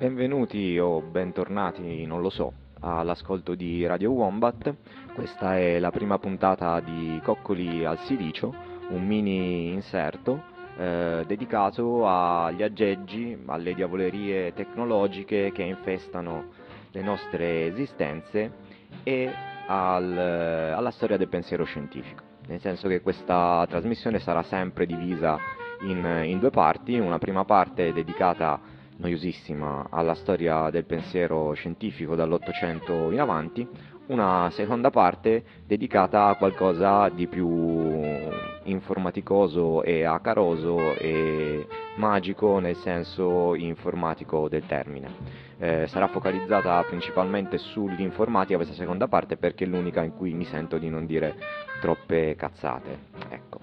Benvenuti o bentornati, non lo so, all'ascolto di Radio Wombat. Questa è la prima puntata di Coccoli al Silicio, un mini inserto dedicato agli aggeggi, alle diavolerie tecnologiche che infestano le nostre esistenze e alla storia del pensiero scientifico. Nel senso che questa trasmissione sarà sempre divisa in due parti, una prima parte dedicata noiosissima alla storia del pensiero scientifico dall'Ottocento in avanti, una seconda parte dedicata a qualcosa di più informaticoso e acaroso e magico nel senso informatico del termine. Sarà focalizzata principalmente sull'informatica questa seconda parte perché è l'unica in cui mi sento di non dire troppe cazzate. Ecco.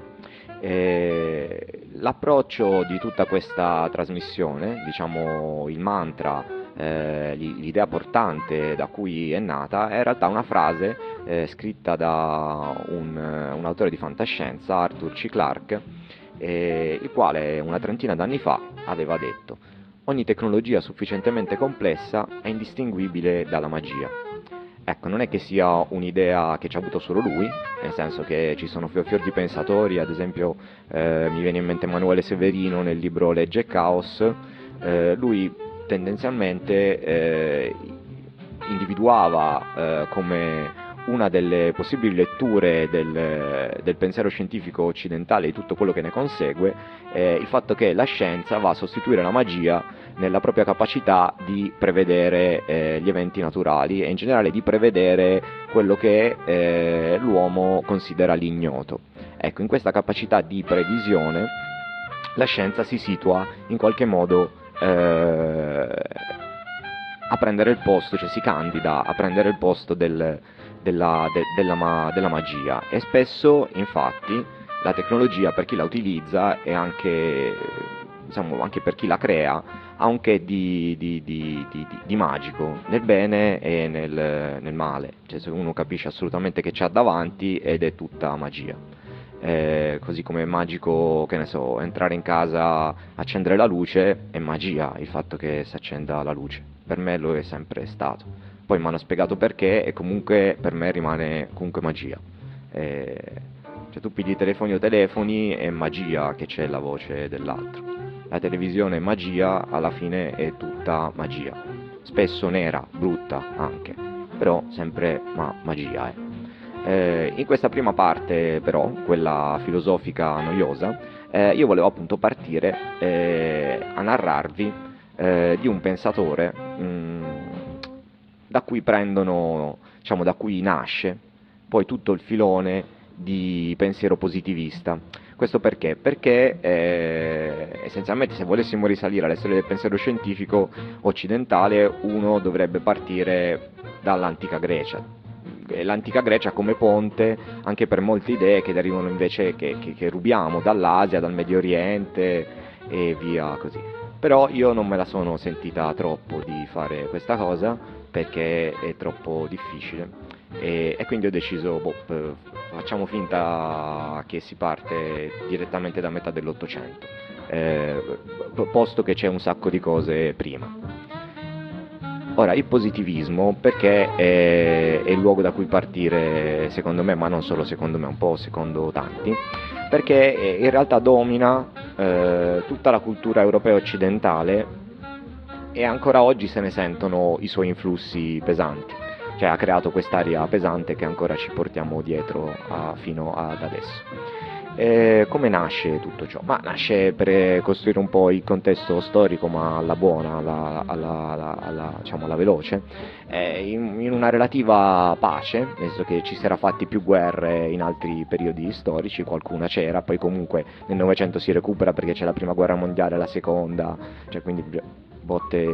L'approccio di tutta questa trasmissione, diciamo il mantra, l'idea portante da cui è nata, è in realtà una frase scritta da un autore di fantascienza, Arthur C. Clarke, il quale una trentina d'anni fa aveva detto: ogni tecnologia sufficientemente complessa è indistinguibile dalla magia. Ecco, non è che sia un'idea che ci ha avuto solo lui, nel senso che ci sono fior di pensatori, ad esempio mi viene in mente Emanuele Severino nel libro Legge e Caos. Lui tendenzialmente individuava come una delle possibili letture del pensiero scientifico occidentale e di tutto quello che ne consegue il fatto che la scienza va a sostituire la magia nella propria capacità di prevedere gli eventi naturali e in generale di prevedere quello che l'uomo considera l'ignoto. Ecco, in questa capacità di previsione la scienza si situa in qualche modo a prendere il posto, cioè si candida a prendere il posto della magia, e spesso infatti la tecnologia, per chi la utilizza e anche, diciamo, anche per chi la crea, ha un che di magico nel bene e nel male, cioè se uno capisce assolutamente che c'ha davanti ed è tutta magia. Così come è magico, che ne so, entrare in casa, accendere la luce, è magia il fatto che si accenda la luce. Per me lo è sempre stato. Poi mi hanno spiegato perché e comunque per me rimane comunque magia. Cioè tu pigli telefoni o telefoni, è magia che c'è la voce dell'altro. La televisione è magia, alla fine è tutta magia. Spesso nera, brutta anche, però sempre magia è. In questa prima parte però, quella filosofica noiosa, io volevo appunto partire a narrarvi di un pensatore da cui prendono, diciamo, da cui nasce poi tutto il filone di pensiero positivista. Questo perché? Perché essenzialmente se volessimo risalire alla storia del pensiero scientifico occidentale uno dovrebbe partire dall'antica Grecia. L'antica Grecia come ponte anche per molte idee che derivano invece, che rubiamo dall'Asia, dal Medio Oriente e via così. Però io non me la sono sentita troppo di fare questa cosa perché è troppo difficile e quindi ho deciso, facciamo finta che si parte direttamente da metà dell'Ottocento, posto che c'è un sacco di cose prima. Ora, il positivismo, perché è il luogo da cui partire secondo me, ma non solo secondo me, un po' secondo tanti, perché in realtà domina tutta la cultura europea occidentale e ancora oggi se ne sentono i suoi influssi pesanti, cioè ha creato quest'aria pesante che ancora ci portiamo dietro fino ad adesso. Come nasce tutto ciò? Ma nasce per costruire un po' il contesto storico, ma alla buona, diciamo alla veloce, in una relativa pace, nel senso che ci si era fatti più guerre in altri periodi storici, qualcuna c'era, poi comunque nel Novecento si recupera perché c'è la prima guerra mondiale, la seconda, cioè quindi botte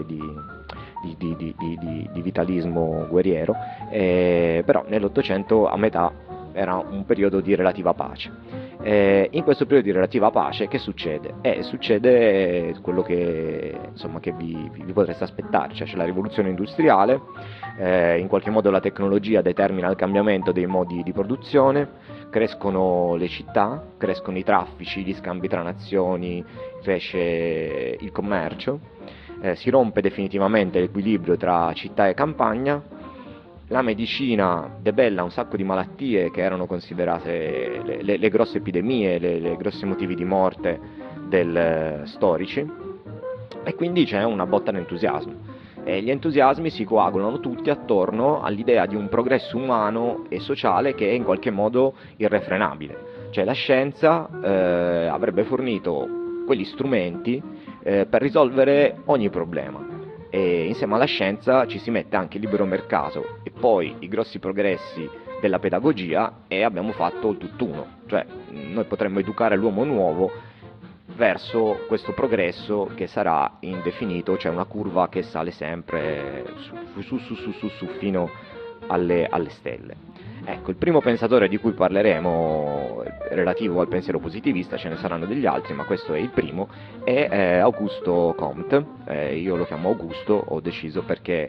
di vitalismo guerriero, però nell'Ottocento a metà era un periodo di relativa pace. In questo periodo di relativa pace che succede? Succede quello che, insomma, che vi potreste aspettare, cioè c'è la rivoluzione industriale, in qualche modo la tecnologia determina il cambiamento dei modi di produzione, crescono le città, crescono i traffici, gli scambi tra nazioni, cresce il commercio. si rompe definitivamente l'equilibrio tra città e campagna, la medicina debella un sacco di malattie che erano considerate le grosse epidemie, le grossi motivi di morte storici, e quindi c'è una botta d'entusiasmo. E gli entusiasmi si coagulano tutti attorno all'idea di un progresso umano e sociale che è in qualche modo irrefrenabile. Cioè la scienza avrebbe fornito quegli strumenti per risolvere ogni problema. E insieme alla scienza ci si mette anche il libero mercato e poi i grossi progressi della pedagogia e abbiamo fatto il tutt'uno. Cioè noi potremmo educare l'uomo nuovo verso questo progresso che sarà indefinito, cioè una curva che sale sempre su fino alle stelle. Ecco, il primo pensatore di cui parleremo relativo al pensiero positivista, ce ne saranno degli altri, ma questo è il primo, è Augusto Comte. Io lo chiamo Augusto, ho deciso perché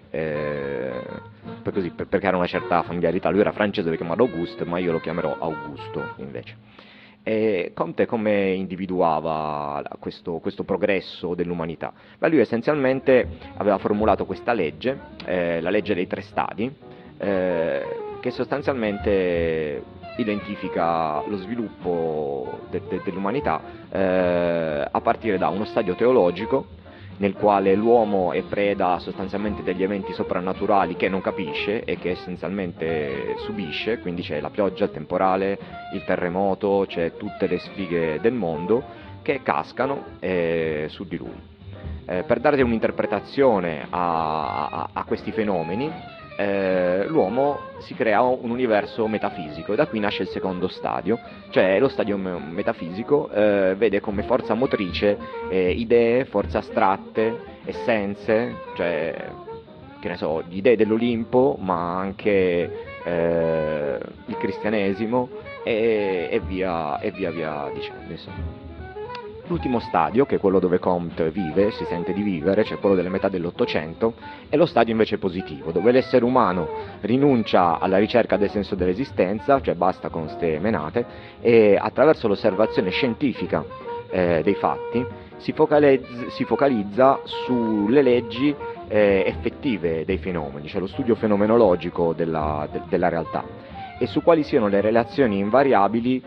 era una certa familiarità. Lui era francese, lo chiamava Auguste, ma io lo chiamerò Augusto invece. E Comte come individuava questo progresso dell'umanità? Beh, lui essenzialmente aveva formulato questa legge, la legge dei 3 stadi, che sostanzialmente identifica lo sviluppo dell'umanità a partire da uno stadio teologico, nel quale l'uomo è preda sostanzialmente degli eventi soprannaturali che non capisce e che essenzialmente subisce, quindi c'è la pioggia, il temporale, il terremoto, c'è tutte le sfighe del mondo che cascano su di lui. Per dare un'interpretazione a questi fenomeni, l'uomo si crea un universo metafisico e da qui nasce il secondo stadio, cioè lo stadio metafisico vede come forza motrice idee, forze astratte, essenze, cioè che ne so, idee dell'Olimpo, ma anche il cristianesimo e via dicendo, insomma. L'ultimo stadio, che è quello dove Comte vive, si sente di vivere, cioè quello delle metà dell'Ottocento, è lo stadio invece positivo, dove l'essere umano rinuncia alla ricerca del senso dell'esistenza, cioè basta con ste menate, e attraverso l'osservazione scientifica dei fatti si focalizza sulle leggi effettive dei fenomeni, cioè lo studio fenomenologico della realtà, e su quali siano le relazioni invariabili.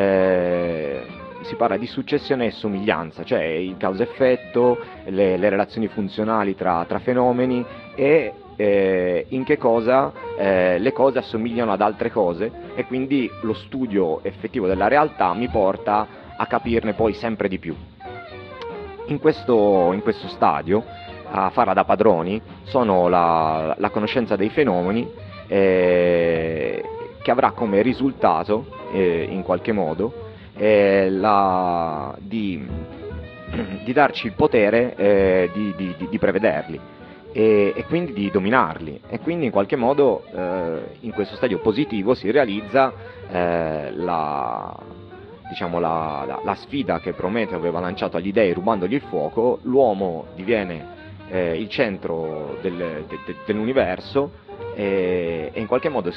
Si parla di successione e somiglianza, cioè il causa-effetto, le relazioni funzionali tra fenomeni e in che cosa le cose assomigliano ad altre cose, e quindi lo studio effettivo della realtà mi porta a capirne poi sempre di più. In questo stadio, a farla da padroni, sono la conoscenza dei fenomeni che avrà come risultato, in qualche modo, di darci il potere di prevederli e quindi di dominarli, e quindi in qualche modo in questo stadio positivo si realizza la sfida che Prometeo aveva lanciato agli dei rubandogli il fuoco. L'uomo diviene il centro dell'universo e in qualche modo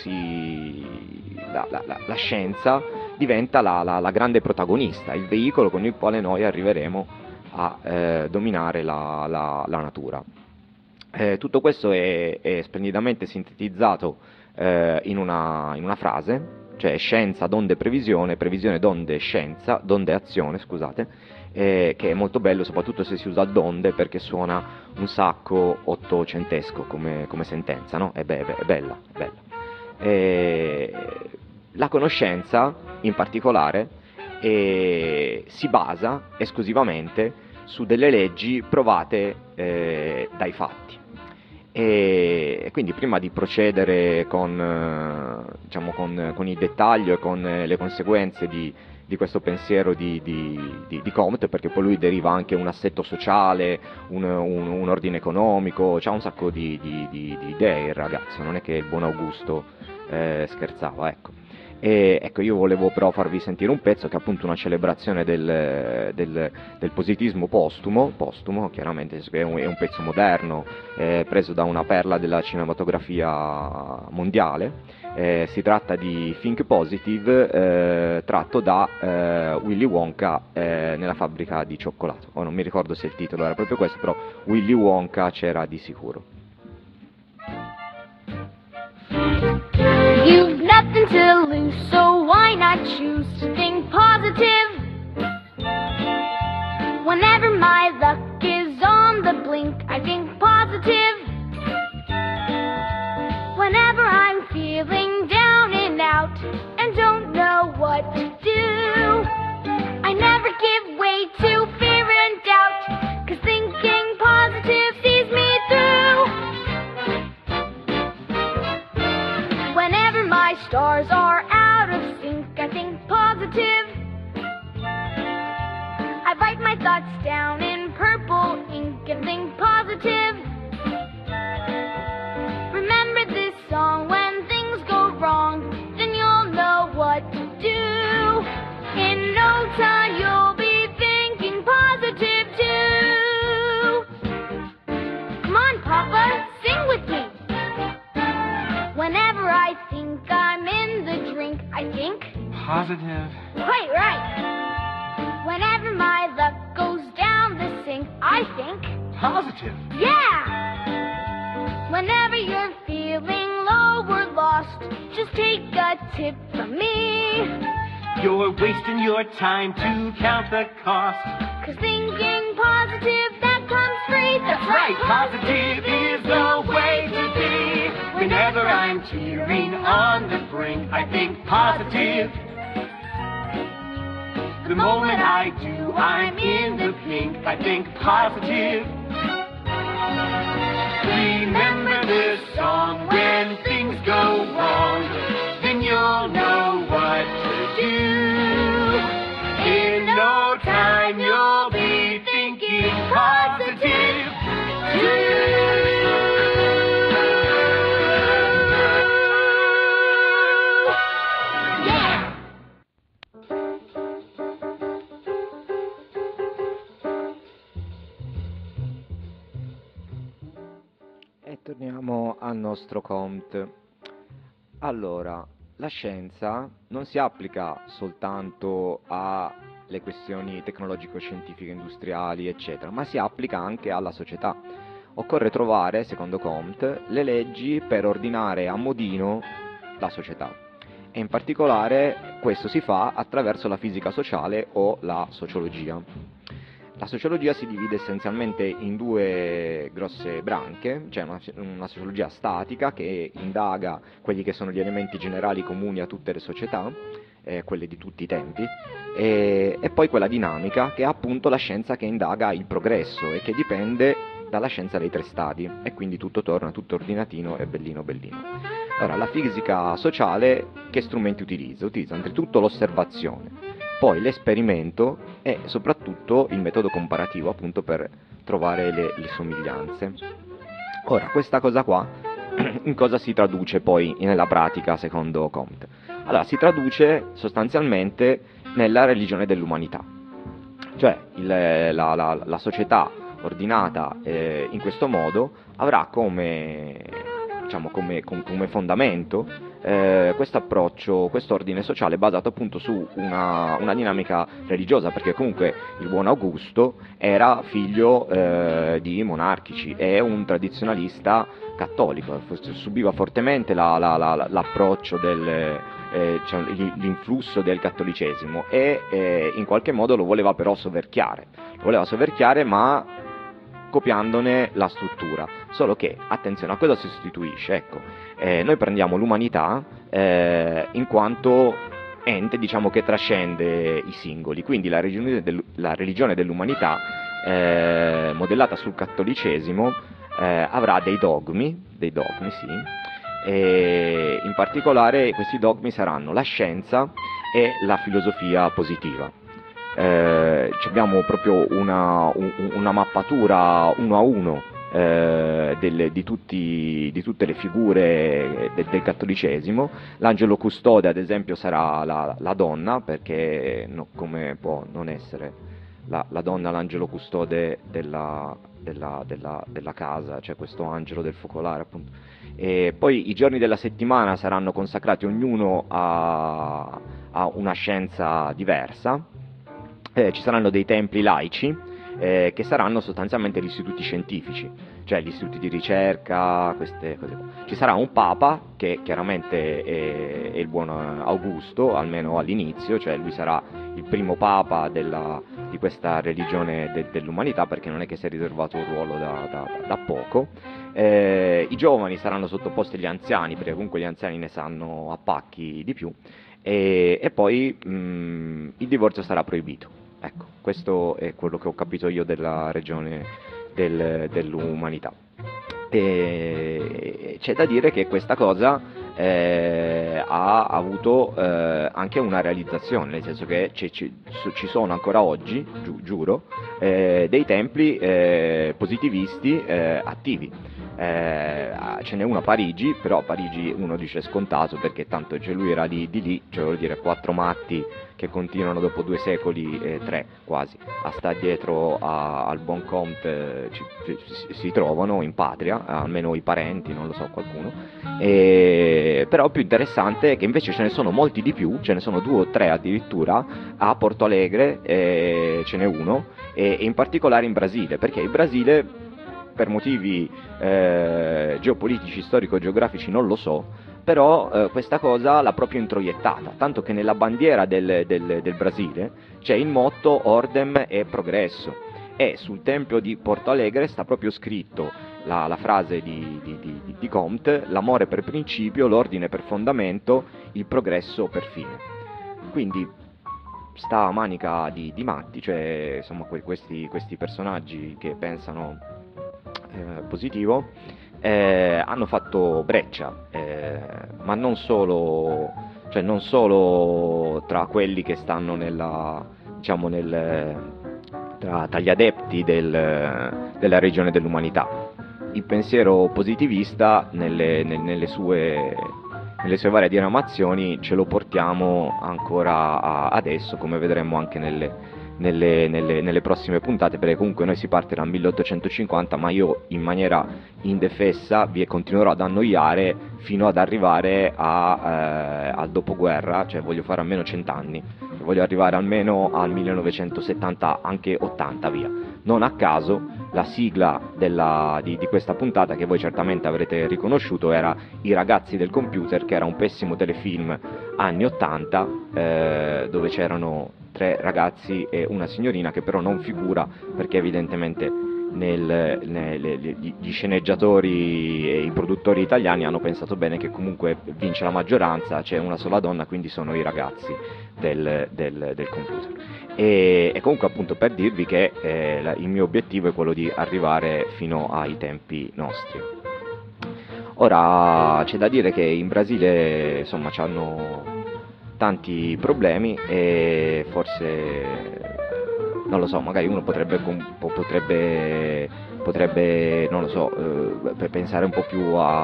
la scienza diventa la grande protagonista, il veicolo con il quale noi arriveremo a dominare la natura. Tutto questo è splendidamente sintetizzato in una frase, cioè scienza, donde previsione, previsione, donde scienza, donde azione, scusate, che è molto bello, soprattutto se si usa donde, perché suona un sacco ottocentesco come sentenza, no? È bella, è bella. La conoscenza, in particolare, si basa esclusivamente su delle leggi provate dai fatti. E quindi prima di procedere con il dettaglio e con le conseguenze di questo pensiero di Comte, perché poi lui deriva anche un assetto sociale, un ordine economico, c'ha un sacco di idee il ragazzo, non è che il buon Augusto scherzava, ecco. E ecco, io volevo però farvi sentire un pezzo che è appunto una celebrazione del positivismo postumo, chiaramente è un pezzo moderno, preso da una perla della cinematografia mondiale. Si tratta di Think Positive, tratto da Willy Wonka nella fabbrica di cioccolato. Non mi ricordo se il titolo era proprio questo, però Willy Wonka c'era di sicuro. You've nothing to lose, so why not choose to think positive? Whenever my luck is on the blink, I think positive. Whenever I'm feeling down and out and don't know what to do, I never give way to fear and doubt, 'cause thinking positive sees me through. Whenever my stars are out of sync, I think positive. I write my thoughts down in purple ink and think positive. Remember this song: when things go wrong, then you'll know what to do. In no time you'll be thinking positive too. Come on, Papa, sing with me. Whenever I think I'm in the drink, I think positive. Quite right. Whenever my luck goes down the sink, I think Positive. yeah. Whenever you're feeling low or lost, just take a tip from me. You're wasting your time to count the cost. 'Cause thinking positive, that comes free. That's right, positive is the way to be. Whenever I'm teetering on the brink, I think positive. The moment I do, I'm in the pink, I think positive. Remember this song: when things go wrong, then you'll know what to do. In no time you'll be thinking positive too. Yeah. E torniamo al nostro Comte. Allora, la scienza non si applica soltanto alle questioni tecnologico-scientifiche, industriali, eccetera, ma si applica anche alla società. Occorre trovare, secondo Comte, le leggi per ordinare a modino la società. E in particolare questo si fa attraverso la fisica sociale o la sociologia. La sociologia si divide essenzialmente in due grosse branche, c'è una sociologia statica che indaga quelli che sono gli elementi generali comuni a tutte le società, quelle di tutti i tempi, e poi quella dinamica che è appunto la scienza che indaga il progresso e che dipende dalla scienza dei tre stadi, e quindi tutto torna, tutto ordinatino e bellino bellino. Allora, la fisica sociale che strumenti utilizza? Utilizza anzitutto l'osservazione, poi l'esperimento e soprattutto il metodo comparativo, appunto per trovare le somiglianze. Ora, questa cosa qua in cosa si traduce poi nella pratica secondo Comte? Allora, si traduce sostanzialmente nella religione dell'umanità, cioè la società ordinata in questo modo avrà come fondamento questo approccio, questo ordine sociale basato appunto su una dinamica religiosa, perché comunque il buon Augusto era figlio di monarchici, è un tradizionalista cattolico, subiva fortemente l'approccio l'influsso del cattolicesimo e in qualche modo lo voleva però soverchiare, ma copiandone la struttura, solo che, attenzione, a cosa si sostituisce? Ecco, noi prendiamo l'umanità in quanto ente, diciamo, che trascende i singoli, quindi la religione dell'umanità, modellata sul cattolicesimo, avrà dei dogmi, sì, e in particolare questi dogmi saranno la scienza e la filosofia positiva. Abbiamo proprio una mappatura uno a uno di tutte le figure del cattolicesimo. L'angelo custode, ad esempio, sarà la donna, perché come può non essere la donna l'angelo custode della casa, cioè questo angelo del focolare, appunto. E poi i giorni della settimana saranno consacrati ognuno a una scienza diversa. Ci saranno dei templi laici, che saranno sostanzialmente gli istituti scientifici, cioè gli istituti di ricerca, queste cose qua. Ci sarà un papa, che chiaramente è il buon Augusto, almeno all'inizio, cioè lui sarà il primo papa di questa religione dell'umanità, perché non è che si è riservato un ruolo da poco. I giovani saranno sottoposti agli anziani, perché comunque gli anziani ne sanno a pacchi di più, e poi il divorzio sarà proibito. Ecco, questo è quello che ho capito io della regione dell'umanità. E c'è da dire che questa cosa ha avuto anche una realizzazione, nel senso che ci sono ancora oggi, giuro, dei templi positivisti attivi. Ce n'è uno a Parigi, però a Parigi uno dice scontato, perché tanto lui era di lì, cioè vuol dire 4 matti che continuano dopo 2 secoli, 3 quasi, a sta dietro al buon Comte, si trovano in patria, almeno i parenti, non lo so, qualcuno. Però più interessante è che invece ce ne sono molti di più, ce ne sono 2 o 3 addirittura, a Porto Alegre ce n'è uno, e in particolare in Brasile, perché il Brasile, per motivi geopolitici, storico-geografici, non lo so, però questa cosa l'ha proprio introiettata, tanto che nella bandiera del Brasile c'è il motto Ordem e Progresso, e sul tempio di Porto Alegre sta proprio scritto la frase di Comte: l'amore per principio, l'ordine per fondamento, il progresso per fine. Quindi sta manica di matti, cioè insomma questi personaggi che pensano positivo, hanno fatto breccia, ma non solo tra quelli che stanno tra gli adepti della regione dell'umanità. Il pensiero positivista nelle sue varie diramazioni ce lo portiamo ancora adesso, come vedremo anche nelle prossime puntate, perché comunque noi si parte dal 1850, ma io in maniera indefessa vi continuerò ad annoiare fino ad arrivare al dopoguerra, cioè voglio fare almeno 100 anni, voglio arrivare almeno al 1970, anche 80 via. Non a caso la sigla di questa puntata, che voi certamente avrete riconosciuto, era I ragazzi del computer, che era un pessimo telefilm anni 80, dove c'erano 3 ragazzi e una signorina, che però non figura perché evidentemente gli sceneggiatori e i produttori italiani hanno pensato bene che comunque vince la maggioranza, c'è una sola donna, quindi sono i ragazzi del computer. E comunque, appunto, per dirvi che il mio obiettivo è quello di arrivare fino ai tempi nostri. Ora c'è da dire che in Brasile insomma c'hanno tanti problemi, e forse, non lo so, magari uno potrebbe non lo so, per pensare un po' più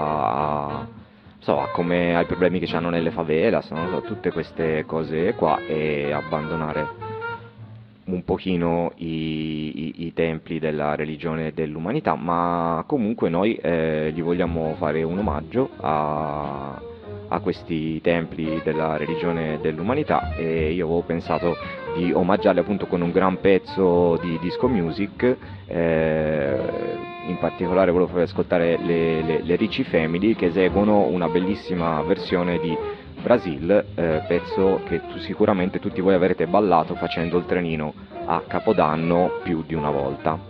come ai problemi che hanno nelle favelas, non lo so, tutte queste cose qua, e abbandonare un pochino i templi della religione dell'umanità. Ma comunque noi gli vogliamo fare un omaggio a questi templi della religione dell'umanità, e io avevo pensato di omaggiarli appunto con un gran pezzo di disco music. In particolare volevo farvi ascoltare le Ricci Family, che eseguono una bellissima versione di Brasil, pezzo che sicuramente tutti voi avrete ballato facendo il trenino a Capodanno più di una volta.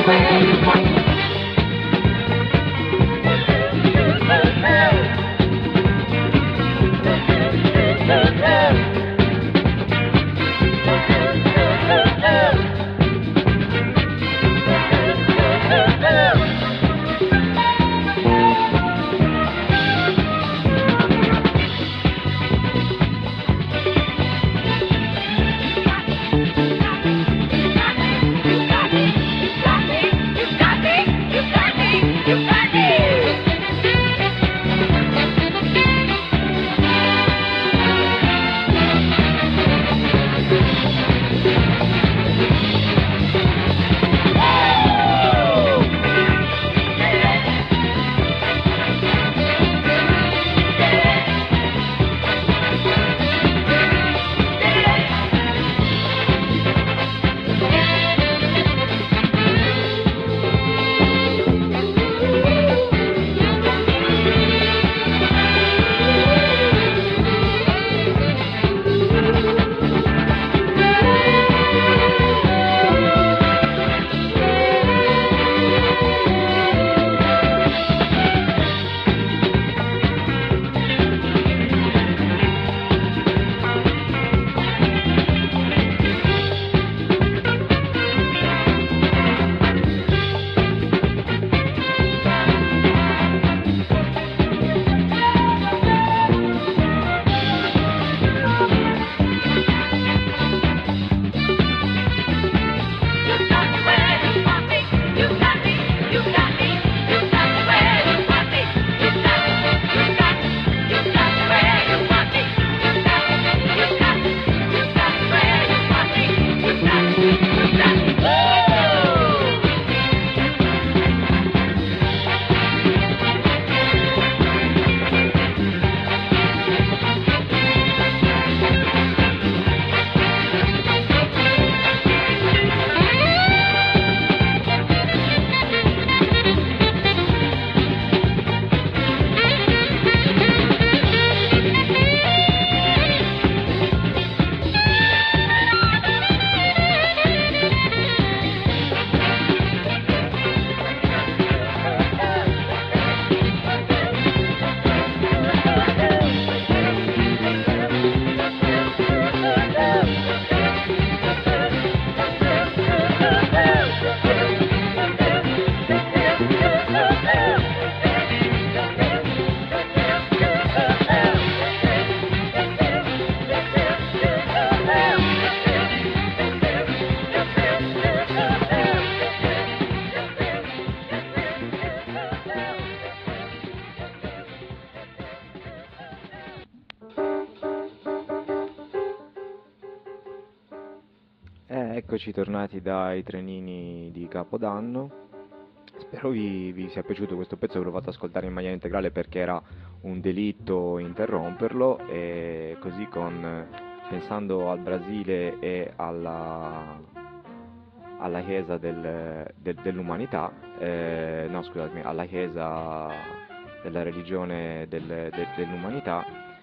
Eccoci tornati dai trenini di Capodanno. Spero vi sia piaciuto questo pezzo, ve l'ho fatto ascoltare in maniera integrale perché era un delitto interromperlo, e così pensando al Brasile e alla Chiesa dell'umanità, no scusatemi, alla Chiesa della religione dell'umanità,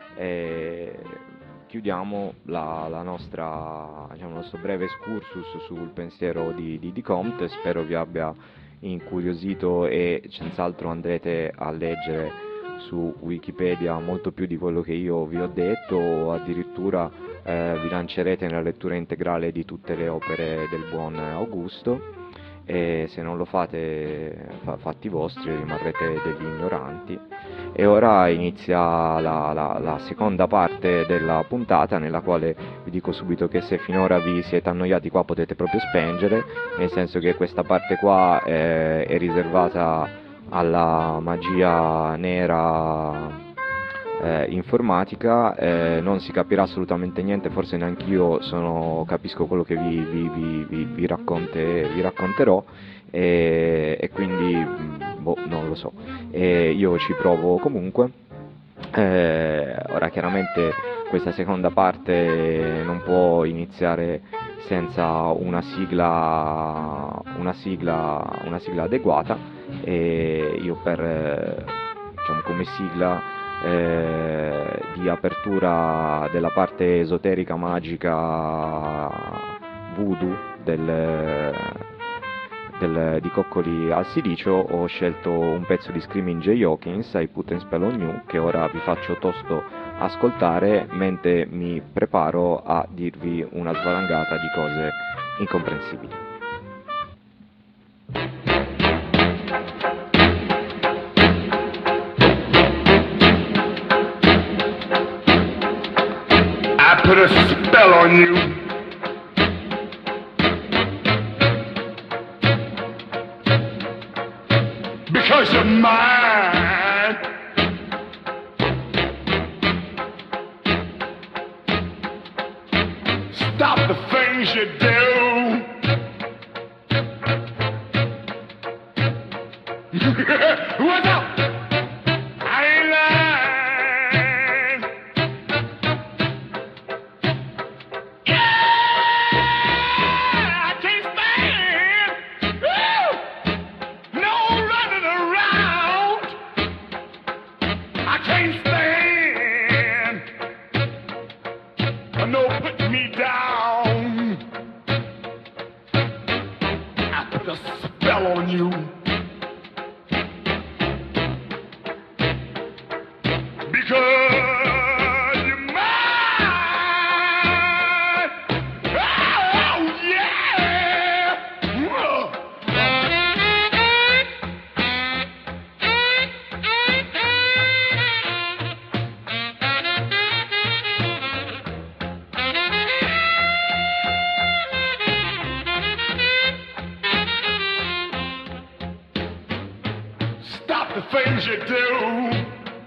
chiudiamo il nostro breve excursus sul pensiero di Comte. Spero vi abbia incuriosito e senz'altro andrete a leggere su Wikipedia molto più di quello che io vi ho detto, o addirittura vi lancerete nella lettura integrale di tutte le opere del buon Augusto, e se non lo fate, fatti vostri, rimarrete degli ignoranti. E ora inizia la seconda parte della puntata, nella quale vi dico subito che se finora vi siete annoiati qua potete proprio spengere, nel senso che questa parte qua è riservata alla magia nera informatica, non si capirà assolutamente niente, forse neanch'io capisco quello che vi racconterò, e quindi non lo so, io ci provo comunque. Ora chiaramente questa seconda parte non può iniziare senza una sigla adeguata, e io come sigla di apertura della parte esoterica magica voodoo di Coccoli al Silicio ho scelto un pezzo di Screaming Jay Hawkins, I Put a Spell on You, che ora vi faccio tosto ascoltare mentre mi preparo a dirvi una svalangata di cose incomprensibili. I put a spell on you. Because you're mine. Stop the things you do. What's up? I ain't lying. Yeah, I can't stand. Woo! No running around. I can't stand. No putting me down. I put a spell on you. Because you're mine. Oh, yeah. Stop the things you do.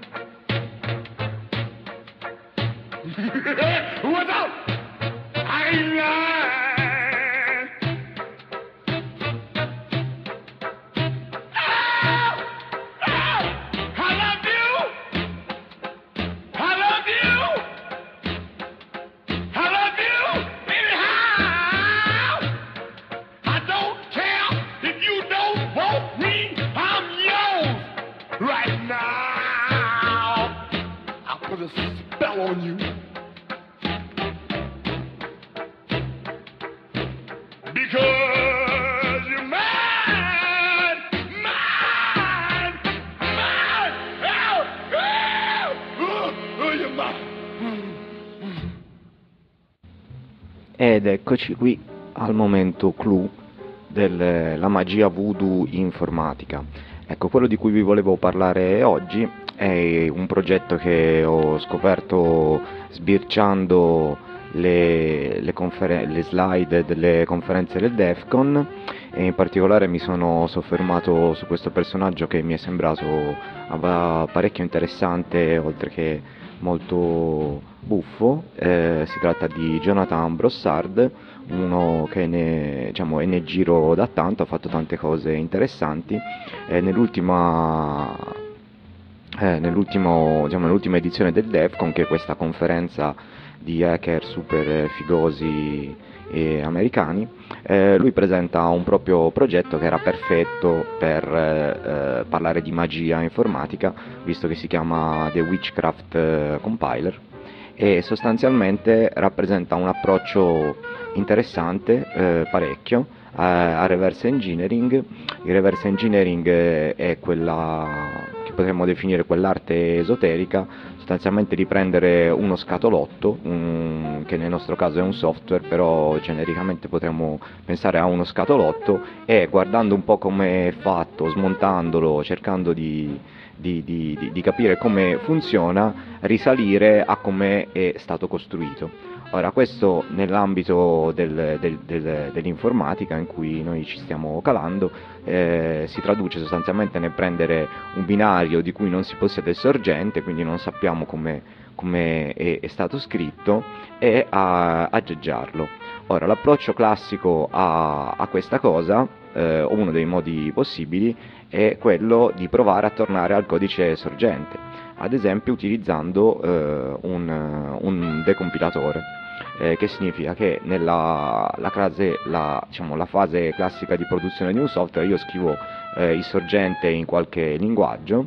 What's up? I ain't lying. Oh, oh, I love you. I love you. I love you. Anyhow, I don't care if you don't want me. I'm yours right now. I'll put a spell on you. Because you're mine, mine, mine. Oh, you're mine. Ed eccoci qui al momento clou della magia voodoo informatica. Ecco, quello di cui vi volevo parlare oggi è un progetto che ho scoperto sbirciando le slide delle conferenze del DEF CON, e in particolare mi sono soffermato su questo personaggio che mi è sembrato parecchio interessante, oltre che molto buffo. Si tratta di Jonathan Brossard, uno che è nel giro da tanto, ha fatto tante cose interessanti. Nell'ultima edizione del DEF CON, che è questa conferenza di hacker super figosi e americani, lui presenta un proprio progetto che era perfetto per parlare di magia informatica, visto che si chiama The Witchcraft Compiler, e sostanzialmente rappresenta un approccio interessante, parecchio, a reverse engineering. Il reverse engineering è quella che potremmo definire quell'arte esoterica, sostanzialmente di prendere uno scatolotto, che nel nostro caso è un software, però genericamente potremmo pensare a uno scatolotto, e guardando un po' come è fatto, smontandolo, cercando di capire come funziona, risalire a come è stato costruito. Ora, questo nell'ambito dell'informatica in cui noi ci stiamo calando, si traduce sostanzialmente nel prendere un binario di cui non si possiede il sorgente, quindi non sappiamo come è stato scritto, e a aggeggiarlo. Ora, l'approccio classico a questa cosa, o uno dei modi possibili, è quello di provare a tornare al codice sorgente, ad esempio utilizzando un decompilatore, che significa che nella la fase classica di produzione di un software io scrivo il sorgente in qualche linguaggio,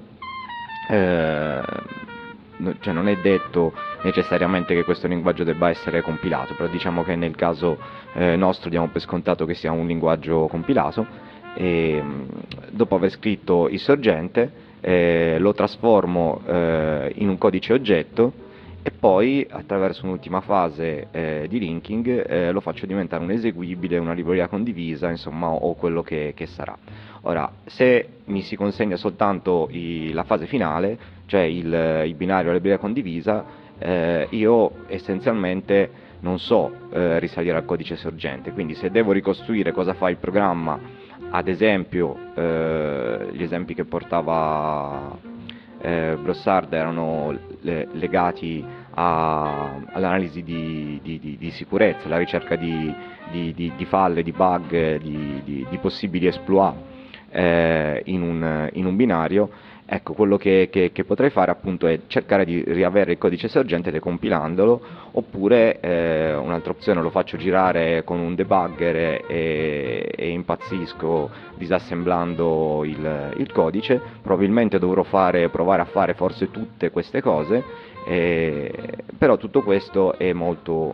cioè non è detto necessariamente che questo linguaggio debba essere compilato, però diciamo che nel caso nostro diamo per scontato che sia un linguaggio compilato. e dopo aver scritto il sorgente lo trasformo in un codice oggetto e poi attraverso un'ultima fase di linking lo faccio diventare un eseguibile, una libreria condivisa, insomma, o quello che sarà. Ora, se mi si consegna soltanto la fase finale, cioè il binario alla libreria condivisa, io essenzialmente non so risalire al codice sorgente, quindi se devo ricostruire cosa fa il programma, ad esempio gli esempi che portava Brossard erano legati all'analisi di sicurezza, alla ricerca di falle, di bug, di possibili exploit in un binario. Ecco, quello che potrei fare appunto è cercare di riavere il codice sorgente decompilandolo, oppure un'altra opzione, lo faccio girare con un debugger e impazzisco disassemblando il codice. Probabilmente dovrò provare a fare forse tutte queste cose, però tutto questo è molto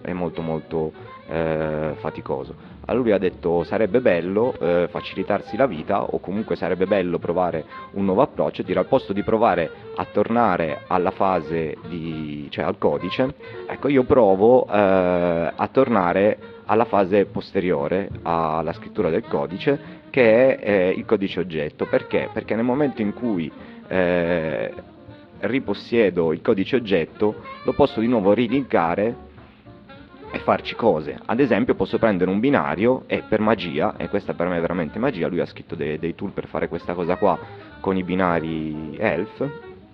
faticoso. Allora lui ha detto sarebbe bello facilitarsi la vita, o comunque sarebbe bello provare un nuovo approccio, dire al posto di provare a tornare alla fase cioè al codice, ecco, io provo a tornare alla fase posteriore alla scrittura del codice, che è il codice oggetto. Perché? Perché nel momento in cui ripossiedo il codice oggetto lo posso di nuovo rilinkare e farci cose. Ad esempio posso prendere un binario e per magia, e questa per me è veramente magia, lui ha scritto dei tool per fare questa cosa qua con i binari ELF,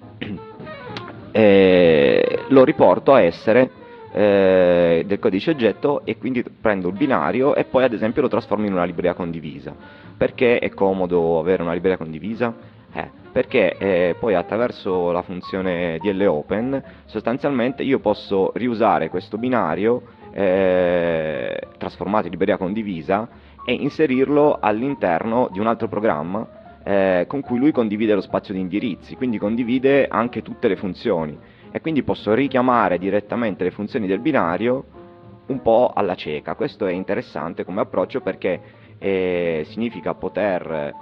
lo riporto a essere del codice oggetto, e quindi prendo il binario e poi ad esempio lo trasformo in una libreria condivisa. Perché è comodo avere una libreria condivisa? Perché poi attraverso la funzione DLOpen sostanzialmente io posso riusare questo binario trasformato in libreria condivisa e inserirlo all'interno di un altro programma con cui lui condivide lo spazio di indirizzi, quindi condivide anche tutte le funzioni, e quindi posso richiamare direttamente le funzioni del binario un po' alla cieca. Questo è interessante come approccio, perché significa poter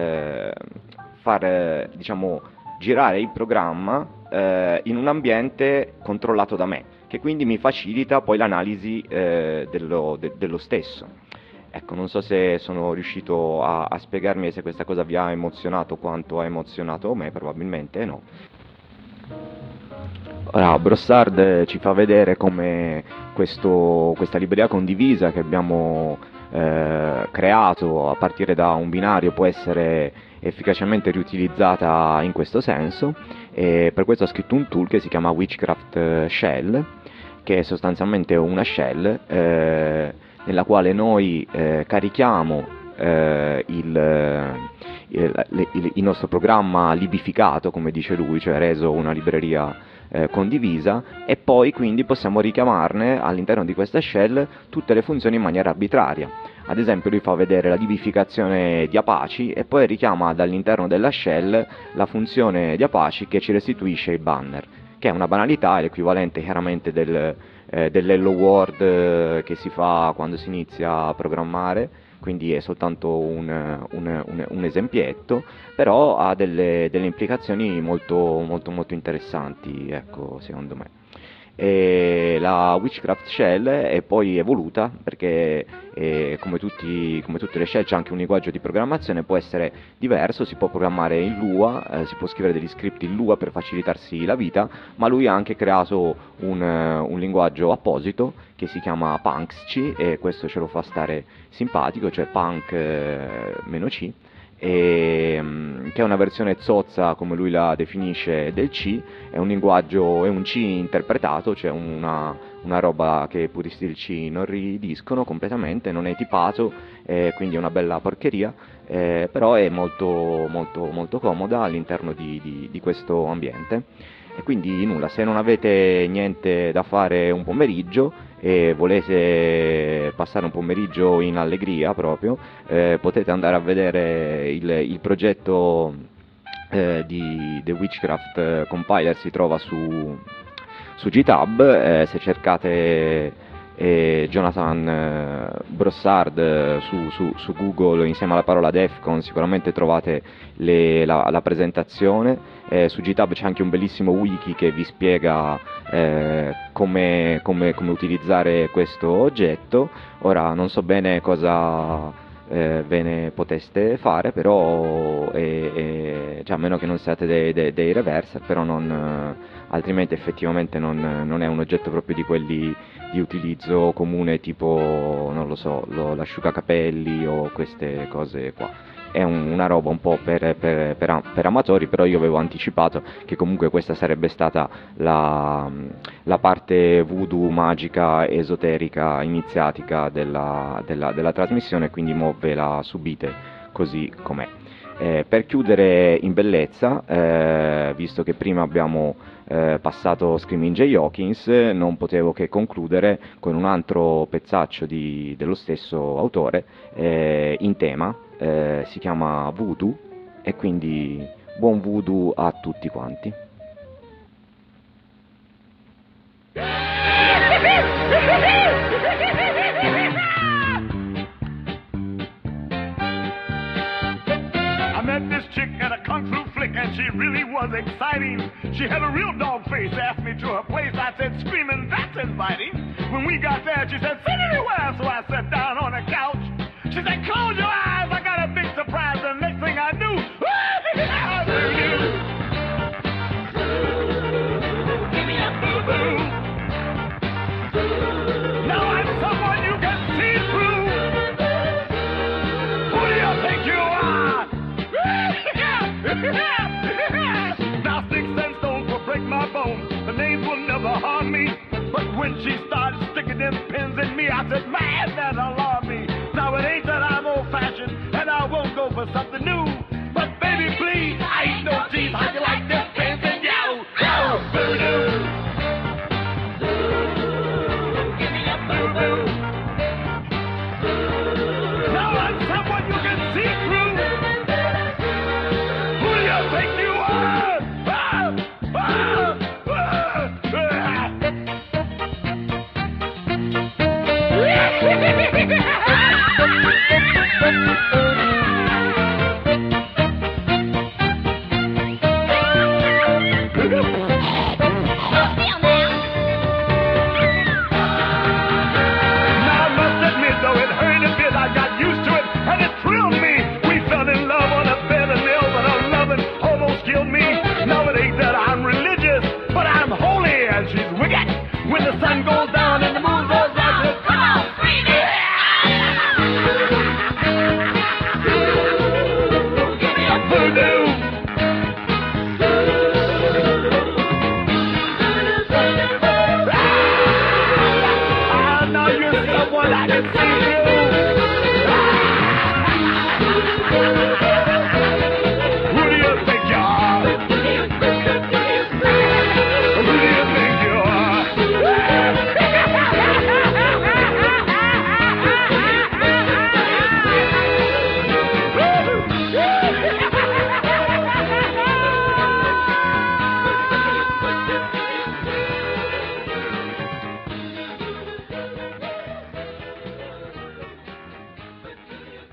far diciamo girare il programma in un ambiente controllato da me, che quindi mi facilita poi l'analisi dello stesso. Ecco, non so se sono riuscito a spiegarmi, se questa cosa vi ha emozionato quanto ha emozionato me, probabilmente no. Ora, Brossard ci fa vedere come questa libreria condivisa che abbiamo creato a partire da un binario può essere efficacemente riutilizzata in questo senso, e per questo ha scritto un tool che si chiama Witchcraft Shell, che è sostanzialmente una shell nella quale noi carichiamo il nostro programma libificato, come dice lui, cioè reso una libreria condivisa, e poi quindi possiamo richiamarne all'interno di questa shell tutte le funzioni in maniera arbitraria. Ad esempio lui fa vedere la libificazione di Apache e poi richiama dall'interno della shell la funzione di Apache che ci restituisce il banner, che è una banalità, è l'equivalente chiaramente dell'hello world che si fa quando si inizia a programmare, quindi è soltanto un esempietto, però ha delle implicazioni molto interessanti, ecco, secondo me. E la Witchcraft Shell è poi evoluta perché come tutte le shell c'è anche un linguaggio di programmazione, può essere diverso, si può programmare in Lua, si può scrivere degli script in Lua per facilitarsi la vita, ma lui ha anche creato un linguaggio apposito che si chiama PunkC, e questo ce lo fa stare simpatico, cioè Punk-C, che è una versione zozza, come lui la definisce, del C. È un linguaggio, è un C interpretato, cioè una roba che i puristi del C non ridiscono completamente, non è tipato, quindi è una bella porcheria, però è molto comoda all'interno di questo ambiente. E quindi nulla, se non avete niente da fare un pomeriggio e volete passare un pomeriggio in allegria proprio, potete andare a vedere il progetto di The Witchcraft Compiler, si trova su GitHub, se cercate Jonathan Brossard su Google insieme alla parola Defcon sicuramente trovate la presentazione. Su GitHub c'è anche un bellissimo wiki che vi spiega come utilizzare questo oggetto. Ora non so bene cosa ve ne poteste fare, però cioè, a meno che non siate dei reverser, però altrimenti effettivamente non è un oggetto proprio di quelli di utilizzo comune, tipo non lo so, l'asciugacapelli o queste cose qua. È una roba un po' per amatori, però io avevo anticipato che comunque questa sarebbe stata la parte voodoo, magica, esoterica, iniziatica della trasmissione, quindi mo ve la subite così com'è. Per chiudere in bellezza, visto che prima abbiamo passato Screaming Jay Hawkins, non potevo che concludere con un altro pezzaccio dello stesso autore in tema. Si chiama Voodoo, e quindi buon voodoo a tutti quanti. I met this chick at a kung fu flick and she really was exciting. She had a real dog face, asked me to her place. I said, screaming, that's inviting. When we got there, she said, sit anywhere. So I sat down on a couch. She said, close your eyes, I got a big surprise. The next thing I knew, give me a boo-boo. Now I'm someone you can see through. Who do you think you are? Now sticks and stones will break my bones. The names will never harm me. But when she started sticking them pins in me, I said, man, that alarmed me. Now it ain't that I'm old-fashioned and I won't go for something new.